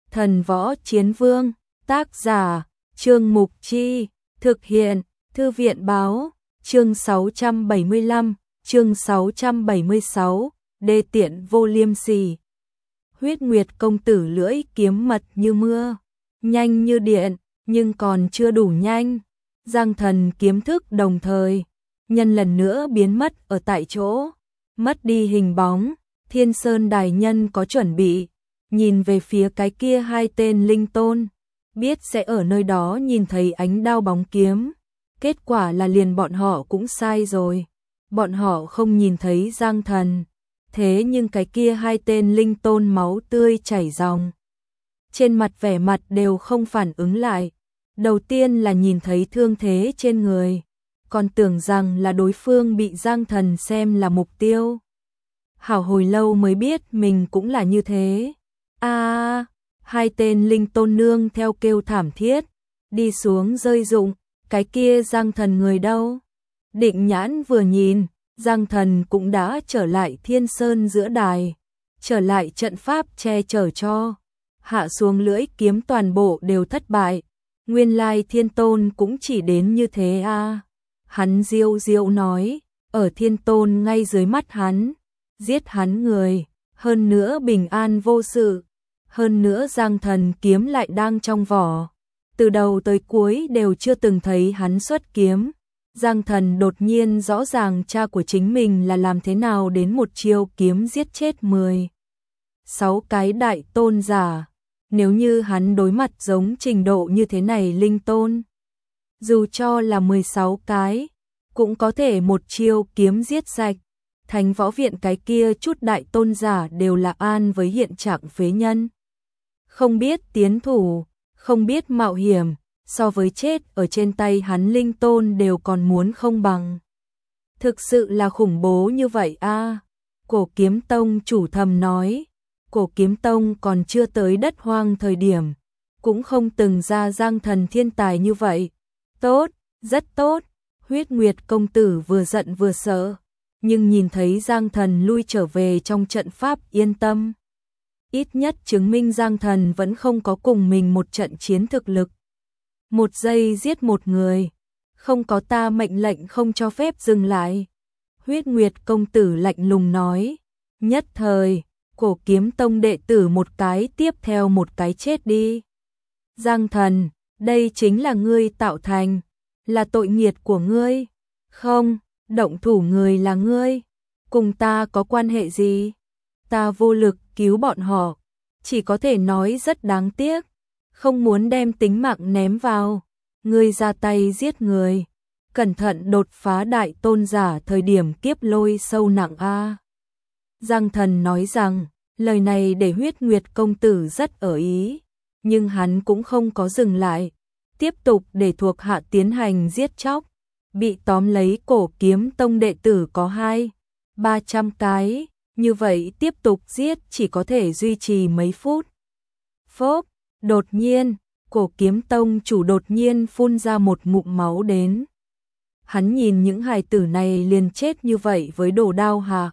Thần Võ Chiến Vương, tác giả, Trương Mục Chi, thực hiện, Thư viện Báo, chương 675, chương 676, đê tiện vô liêm sỉ. Huyết Nguyệt công tử lưỡi kiếm mật như mưa, nhanh như điện, nhưng còn chưa đủ nhanh. Giang thần kiếm thức đồng thời, nhân lần nữa biến mất ở tại chỗ, mất đi hình bóng. Thiên Sơn đại nhân có chuẩn bị, nhìn về phía cái kia hai tên linh tôn, biết sẽ ở nơi đó nhìn thấy ánh đao bóng kiếm. Kết quả là liền bọn họ cũng sai rồi. Bọn họ không nhìn thấy Giang thần, thế nhưng cái kia hai tên linh tôn máu tươi chảy ròng. Trên mặt vẻ mặt đều không phản ứng lại. Đầu tiên là nhìn thấy thương thế trên người, còn tưởng rằng là đối phương bị Giang thần xem là mục tiêu. Hảo hồi lâu mới biết mình cũng là như thế. Hai tên linh tôn nương theo kêu thảm thiết, đi xuống rơi rụng, cái kia Giang thần người đâu? Định nhãn vừa nhìn, Giang thần cũng đã trở lại Thiên Sơn giữa đài, trở lại trận pháp che chở cho. Hạ xuống lưỡi kiếm toàn bộ đều thất bại, nguyên lai Thiên Tôn cũng chỉ đến như thế à. Hắn diêu diêu nói, ở Thiên Tôn ngay dưới mắt hắn, giết hắn người, hơn nữa bình an vô sự, hơn nữa Giang thần kiếm lại đang trong vỏ. Từ đầu tới cuối đều chưa từng thấy hắn xuất kiếm. Giang thần đột nhiên rõ ràng cha của chính mình là làm thế nào đến một chiêu kiếm giết chết 16 cái đại tôn giả. Nếu như hắn đối mặt giống trình độ như thế này linh tôn, dù cho là 16 cái, cũng có thể một chiêu kiếm giết sạch. Thánh võ viện cái kia chút đại tôn giả đều là an với hiện trạng phế nhân. Không biết tiến thủ, không biết mạo hiểm, so với chết ở trên tay hắn linh tôn đều còn muốn không bằng. Thực sự là khủng bố như vậy a. Cổ Kiếm Tông chủ thầm nói, Cổ Kiếm Tông còn chưa tới đất hoang thời điểm, cũng không từng ra Giang thần thiên tài như vậy. Tốt, rất tốt. Huyết Nguyệt công tử vừa giận vừa sợ, nhưng nhìn thấy Giang thần lui trở về trong trận pháp yên tâm. Ít nhất chứng minh Giang thần vẫn không có cùng mình một trận chiến thực lực. Một giây giết một người, không có ta mệnh lệnh không cho phép dừng lại. Huyết Nguyệt công tử lạnh lùng nói. Nhất thời, Cổ Kiếm Tông đệ tử một cái tiếp theo một cái chết đi. Giang thần, đây chính là ngươi tạo thành, là tội nghiệt của ngươi. Không, động thủ người là ngươi, cùng ta có quan hệ gì? Ta vô lực cứu bọn họ, chỉ có thể nói rất đáng tiếc, không muốn đem tính mạng ném vào. Ngươi ra tay giết người, cẩn thận đột phá đại tôn giả thời điểm kiếp lôi sâu nặng a. Giang thần nói rằng, lời này để Huyết Nguyệt công tử rất ở ý, nhưng hắn cũng không có dừng lại, tiếp tục để thuộc hạ tiến hành giết chóc. Bị tóm lấy Cổ Kiếm Tông đệ tử có 200-300 cái, như vậy tiếp tục giết chỉ có thể duy trì mấy phút. Phốc, đột nhiên, Cổ Kiếm Tông chủ đột nhiên phun ra một ngụm máu đến. Hắn nhìn những hài tử này liền chết như vậy với đồ đao hạ.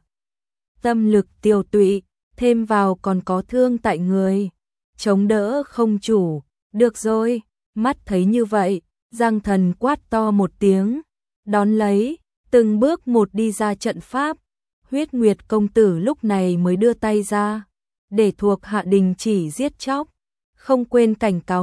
Tâm lực tiêu tụy, thêm vào còn có thương tại người, chống đỡ không chủ. Được rồi, mắt thấy như vậy, Giang thần quát to một tiếng, đón lấy, từng bước một đi ra trận pháp. Huyết Nguyệt công tử lúc này mới đưa tay ra, để thuộc hạ đình chỉ giết chóc, không quên cảnh cáo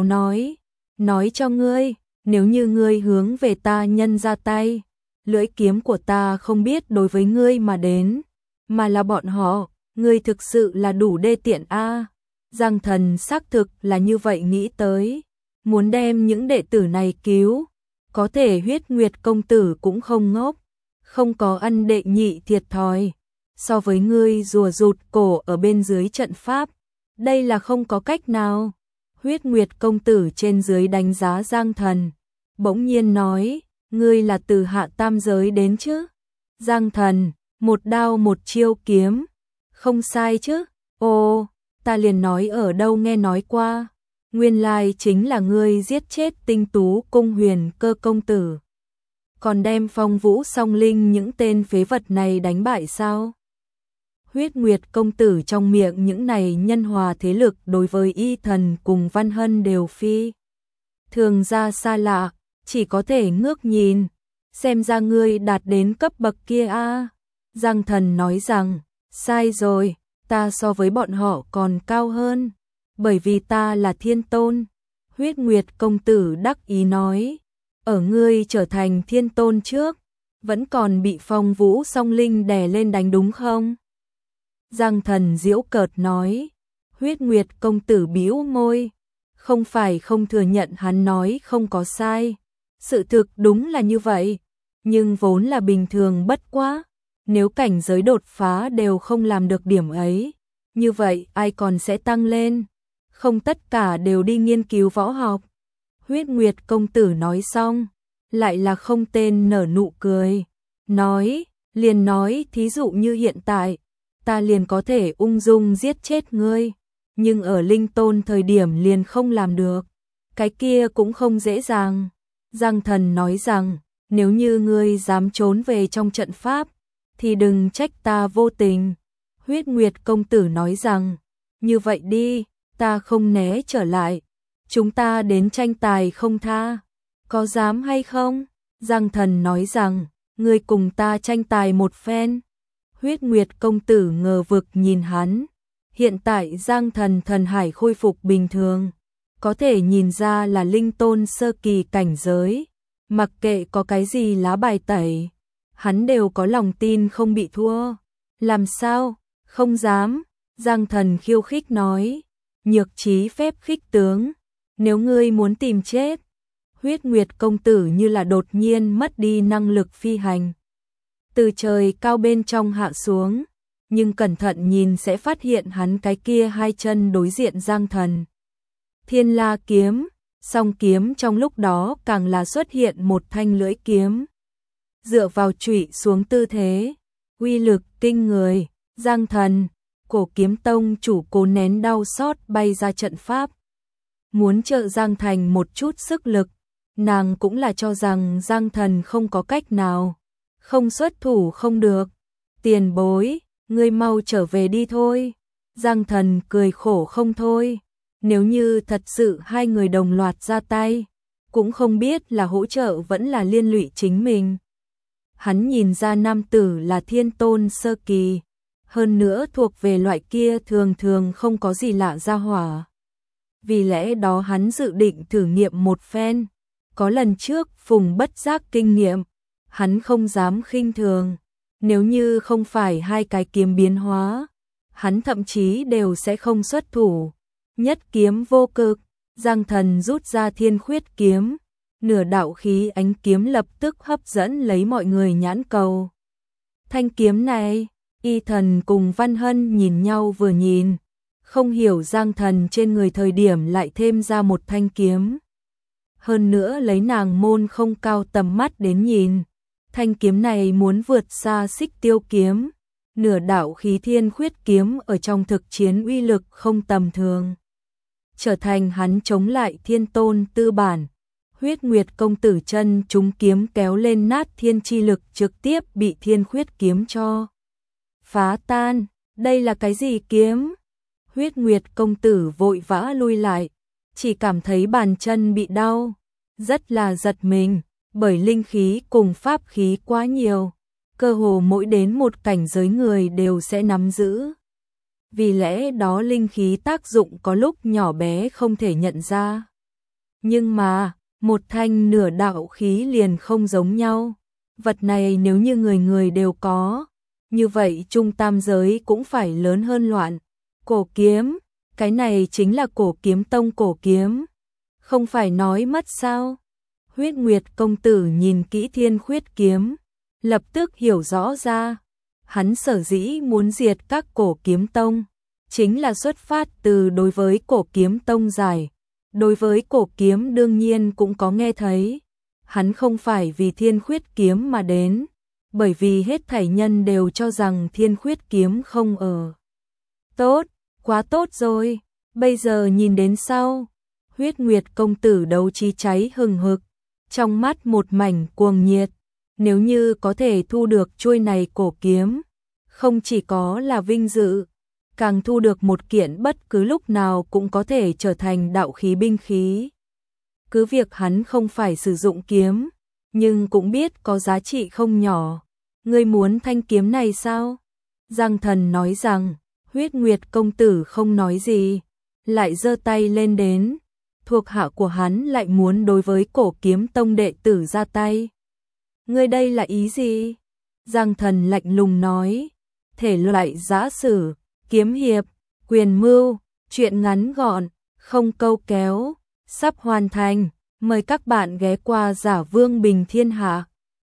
nói cho ngươi, nếu như ngươi hướng về ta nhân ra tay, lưỡi kiếm của ta không biết đối với ngươi mà đến, mà là bọn họ, ngươi thực sự là đủ đê tiện a. Giang thần xác thực là như vậy nghĩ tới, muốn đem những đệ tử này cứu. Có thể Huyết Nguyệt công tử cũng không ngốc, không có ăn đệ nhị thiệt thòi. So với ngươi rùa rụt cổ ở bên dưới trận pháp, đây là không có cách nào. Huyết Nguyệt công tử trên dưới đánh giá Giang thần, bỗng nhiên nói, ngươi là từ hạ tam giới đến chứ? Giang thần, một đao một chiêu kiếm, không sai chứ? Ồ, ta liền nói ở đâu nghe nói qua. Nguyên lai chính là ngươi giết chết Tinh Tú Cung Huyền Cơ công tử, còn đem Phong Vũ Song Linh những tên phế vật này đánh bại sao? Huyết Nguyệt công tử trong miệng những này nhân hòa thế lực đối với Y Thần cùng Văn Hân đều phi thường ra xa lạ, chỉ có thể ngước nhìn, xem ra ngươi đạt đến cấp bậc kia a. Giang Thần nói rằng, sai rồi, ta so với bọn họ còn cao hơn, bởi vì ta là thiên tôn. Huyết Nguyệt công tử đắc ý nói, ở ngươi trở thành thiên tôn trước, vẫn còn bị Phong Vũ Song Linh đè lên đánh đúng không? Giang Thần giễu cợt nói. Huyết Nguyệt công tử bĩu môi, không phải không thừa nhận hắn nói không có sai, sự thực đúng là như vậy, nhưng vốn là bình thường bất quá, nếu cảnh giới đột phá đều không làm được điểm ấy, như vậy ai còn sẽ tăng lên, không tất cả đều đi nghiên cứu võ học. Huyết Nguyệt công tử nói xong, lại là không tên nở nụ cười, nói thí dụ như hiện tại, ta liền có thể ung dung giết chết ngươi, nhưng ở linh tôn thời điểm liền không làm được, cái kia cũng không dễ dàng. Giang Thần nói rằng, nếu như ngươi dám trốn về trong trận pháp, thì đừng trách ta vô tình. Huyết Nguyệt công tử nói rằng, như vậy đi, ta không né trở lại, chúng ta đến tranh tài không tha, có dám hay không? Giang Thần nói rằng, ngươi cùng ta tranh tài một phen. Huyết Nguyệt công tử ngờ vực nhìn hắn, hiện tại Giang Thần thần hải khôi phục bình thường, có thể nhìn ra là linh tôn sơ kỳ cảnh giới, mặc kệ có cái gì lá bài tẩy, hắn đều có lòng tin không bị thua. Làm sao? Không dám. Giang Thần khiêu khích nói, nhược trí phép khích tướng, nếu ngươi muốn tìm chết. Huyết Nguyệt công tử như là đột nhiên mất đi năng lực phi hành, từ trời cao bên trong hạ xuống, nhưng cẩn thận nhìn sẽ phát hiện hắn cái kia hai chân đối diện Giang Thần. Thiên La kiếm, song kiếm trong lúc đó càng là xuất hiện một thanh lưỡi kiếm. Dựa vào chủy xuống tư thế, uy lực kinh người, Giang Thần, Cổ Kiếm Tông chủ cố nén đau xót bay ra trận pháp. Muốn trợ Giang Thành một chút sức lực, nàng cũng là cho rằng Giang Thần không có cách nào, không xuất thủ không được. Tiền bối, ngươi mau trở về đi thôi. Giang Thần cười khổ không thôi, nếu như thật sự hai người đồng loạt ra tay, cũng không biết là hỗ trợ vẫn là liên lụy chính mình. Hắn nhìn ra nam tử là thiên tôn sơ kỳ, hơn nữa thuộc về loại kia thường thường không có gì lạ ra hỏa. Vì lẽ đó hắn dự định thử nghiệm một phen, có lần trước Phùng Bất Giác kinh nghiệm, hắn không dám khinh thường, nếu như không phải hai cái kiếm biến hóa, hắn thậm chí đều sẽ không xuất thủ. Nhất kiếm vô cực, Giang Thần rút ra Thiên Khuyết kiếm, nửa đạo khí ánh kiếm lập tức hấp dẫn lấy mọi người nhãn cầu. Thanh kiếm này, Y Thần cùng Văn Hân nhìn nhau vừa nhìn, không hiểu Giang Thần trên người thời điểm lại thêm ra một thanh kiếm. Hơn nữa lấy nàng môn không cao tầm mắt đến nhìn, thanh kiếm này muốn vượt xa Xích Tiêu kiếm, nửa đạo khí Thiên Khuyết kiếm ở trong thực chiến uy lực không tầm thường, trở thành hắn chống lại thiên tôn tư bản. Huyết Nguyệt công tử chân chúng kiếm kéo lên nát thiên chi lực trực tiếp bị Thiên Khuyết kiếm cho phá tan. Đây là cái gì kiếm? Huyết Nguyệt công tử vội vã lui lại, chỉ cảm thấy bàn chân bị đau, rất là giật mình, bởi linh khí cùng pháp khí quá nhiều, cơ hồ mỗi đến một cảnh giới người đều sẽ nắm giữ. Vì lẽ đó linh khí tác dụng có lúc nhỏ bé không thể nhận ra. Nhưng mà, một thanh nửa đạo khí liền không giống nhau. Vật này nếu như người người đều có, như vậy trung tam giới cũng phải lớn hơn loạn. Cổ kiếm, cái này chính là Cổ Kiếm Tông cổ kiếm. Không phải nói mất sao? Huyết Nguyệt công tử nhìn kỹ Thiên Khuyết kiếm, lập tức hiểu rõ ra. Hắn sở dĩ muốn diệt các Cổ Kiếm Tông, chính là xuất phát từ đối với Cổ Kiếm Tông giải. Đối với cổ kiếm đương nhiên cũng có nghe thấy. Hắn không phải vì Thiên Khuyết kiếm mà đến, bởi vì hết thảy nhân đều cho rằng Thiên Khuyết kiếm không ở. Tốt, quá tốt rồi, bây giờ nhìn đến sau. Huyết Nguyệt công tử đấu trí cháy hừng hực, trong mắt một mảnh cuồng nhiệt. Nếu như có thể thu được chuôi này cổ kiếm, không chỉ có là vinh dự, càng thu được một kiện bất cứ lúc nào cũng có thể trở thành đạo khí binh khí. Cứ việc hắn không phải sử dụng kiếm, nhưng cũng biết có giá trị không nhỏ. Ngươi muốn thanh kiếm này sao? Giang Thần nói rằng, Huyết Nguyệt công tử không nói gì, lại giơ tay lên đến. Thuộc hạ của hắn lại muốn đối với Cổ Kiếm Tông đệ tử ra tay. Ngươi đây là ý gì? Giang Thần lạnh lùng nói, thể loại giã sử, kiếm hiệp, quyền mưu, chuyện ngắn gọn, không câu kéo, sắp hoàn thành, mời các bạn ghé qua Giả Vương Bình Thiên Hạ.